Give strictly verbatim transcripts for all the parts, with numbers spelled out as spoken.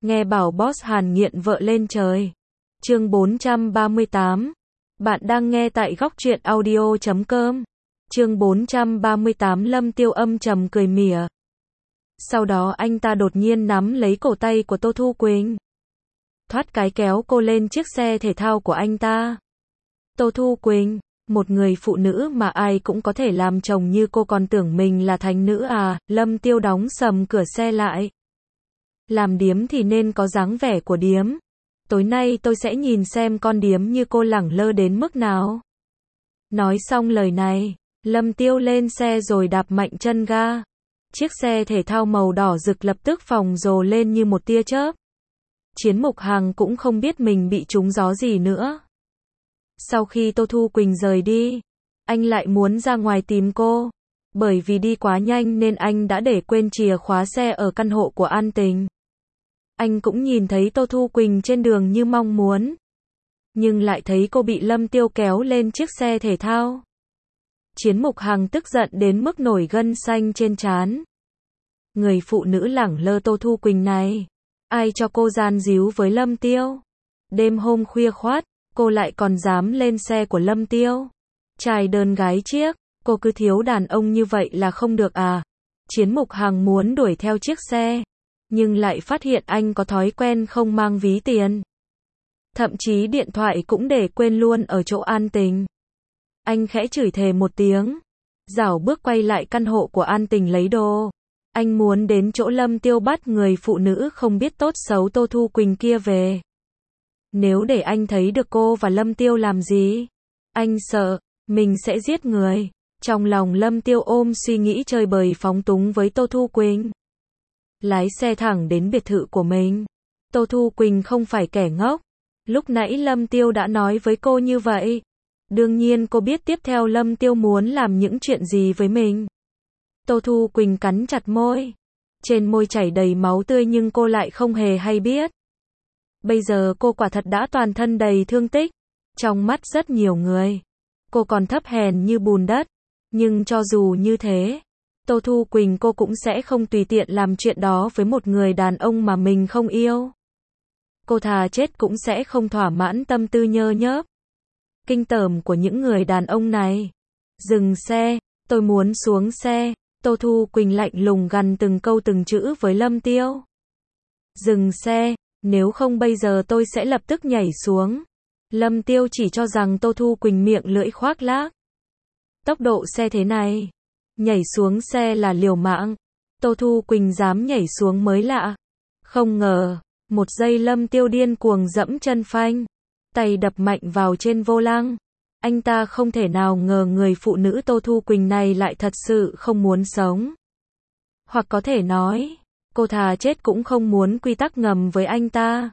Nghe bảo boss Hàn nghiện vợ lên trời. Chương bốn trăm ba mươi tám. Bạn đang nghe tại góc truyện audio chấm com. Chương bốn trăm ba mươi tám. Lâm Tiêu âm trầm cười mỉa. Sau đó anh ta đột nhiên nắm lấy cổ tay của Tô Thu Quỳnh. Thoát cái kéo cô lên chiếc xe thể thao của anh ta. Tô Thu Quỳnh, một người phụ nữ mà ai cũng có thể làm chồng như cô còn tưởng mình là thánh nữ à? Lâm Tiêu đóng sầm cửa xe lại. Làm điếm thì nên có dáng vẻ của điếm. Tối nay tôi sẽ nhìn xem con điếm như cô lẳng lơ đến mức nào. Nói xong lời này, Lâm Tiêu lên xe rồi đạp mạnh chân ga. Chiếc xe thể thao màu đỏ rực lập tức phóng rồ lên như một tia chớp. Chiến Mục Hằng cũng không biết mình bị trúng gió gì nữa. Sau khi Tô Thu Quỳnh rời đi, anh lại muốn ra ngoài tìm cô. Bởi vì đi quá nhanh nên anh đã để quên chìa khóa xe ở căn hộ của An Tình. Anh cũng nhìn thấy Tô Thu Quỳnh trên đường như mong muốn. Nhưng lại thấy cô bị Lâm Tiêu kéo lên chiếc xe thể thao. Chiến Mục Hằng tức giận đến mức nổi gân xanh trên trán. Người phụ nữ lẳng lơ Tô Thu Quỳnh này, ai cho cô gian díu với Lâm Tiêu? Đêm hôm khuya khoắt, cô lại còn dám lên xe của Lâm Tiêu. Trai đơn gái chiếc, cô cứ thiếu đàn ông như vậy là không được à? Chiến Mục Hằng muốn đuổi theo chiếc xe, nhưng lại phát hiện anh có thói quen không mang ví tiền. Thậm chí điện thoại cũng để quên luôn ở chỗ An Tình. Anh khẽ chửi thề một tiếng, rảo bước quay lại căn hộ của An Tình lấy đồ. Anh muốn đến chỗ Lâm Tiêu bắt người phụ nữ không biết tốt xấu Tô Thu Quỳnh kia về. Nếu để anh thấy được cô và Lâm Tiêu làm gì, anh sợ mình sẽ giết người. Trong lòng Lâm Tiêu ôm suy nghĩ chơi bời phóng túng với Tô Thu Quỳnh. Lái xe thẳng đến biệt thự của mình. Tô Thu Quỳnh không phải kẻ ngốc. Lúc nãy Lâm Tiêu đã nói với cô như vậy. Đương nhiên cô biết tiếp theo Lâm Tiêu muốn làm những chuyện gì với mình. Tô Thu Quỳnh cắn chặt môi. Trên môi chảy đầy máu tươi nhưng cô lại không hề hay biết. Bây giờ cô quả thật đã toàn thân đầy thương tích. Trong mắt rất nhiều người, cô còn thấp hèn như bùn đất. Nhưng cho dù như thế, Tô Thu Quỳnh cô cũng sẽ không tùy tiện làm chuyện đó với một người đàn ông mà mình không yêu. Cô thà chết cũng sẽ không thỏa mãn tâm tư nhơ nhớp, kinh tởm của những người đàn ông này. Dừng xe, tôi muốn xuống xe. Tô Thu Quỳnh lạnh lùng gằn từng câu từng chữ với Lâm Tiêu. Dừng xe, nếu không bây giờ tôi sẽ lập tức nhảy xuống. Lâm Tiêu chỉ cho rằng Tô Thu Quỳnh miệng lưỡi khoác lác. Tốc độ xe thế này, nhảy xuống xe là liều mạng. Tô Thu Quỳnh dám nhảy xuống mới lạ. Không ngờ, một giây Lâm Tiêu điên cuồng dẫm chân phanh, tay đập mạnh vào trên vô lăng. Anh ta không thể nào ngờ người phụ nữ Tô Thu Quỳnh này lại thật sự không muốn sống. Hoặc có thể nói, cô thà chết cũng không muốn quy tắc ngầm với anh ta.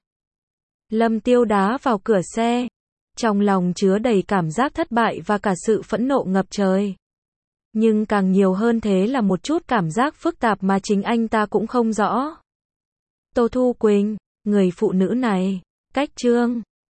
Lâm Tiêu đá vào cửa xe, trong lòng chứa đầy cảm giác thất bại và cả sự phẫn nộ ngập trời. Nhưng càng nhiều hơn thế là một chút cảm giác phức tạp mà chính anh ta cũng không rõ. Tô Thu Quỳnh, người phụ nữ này, cách chương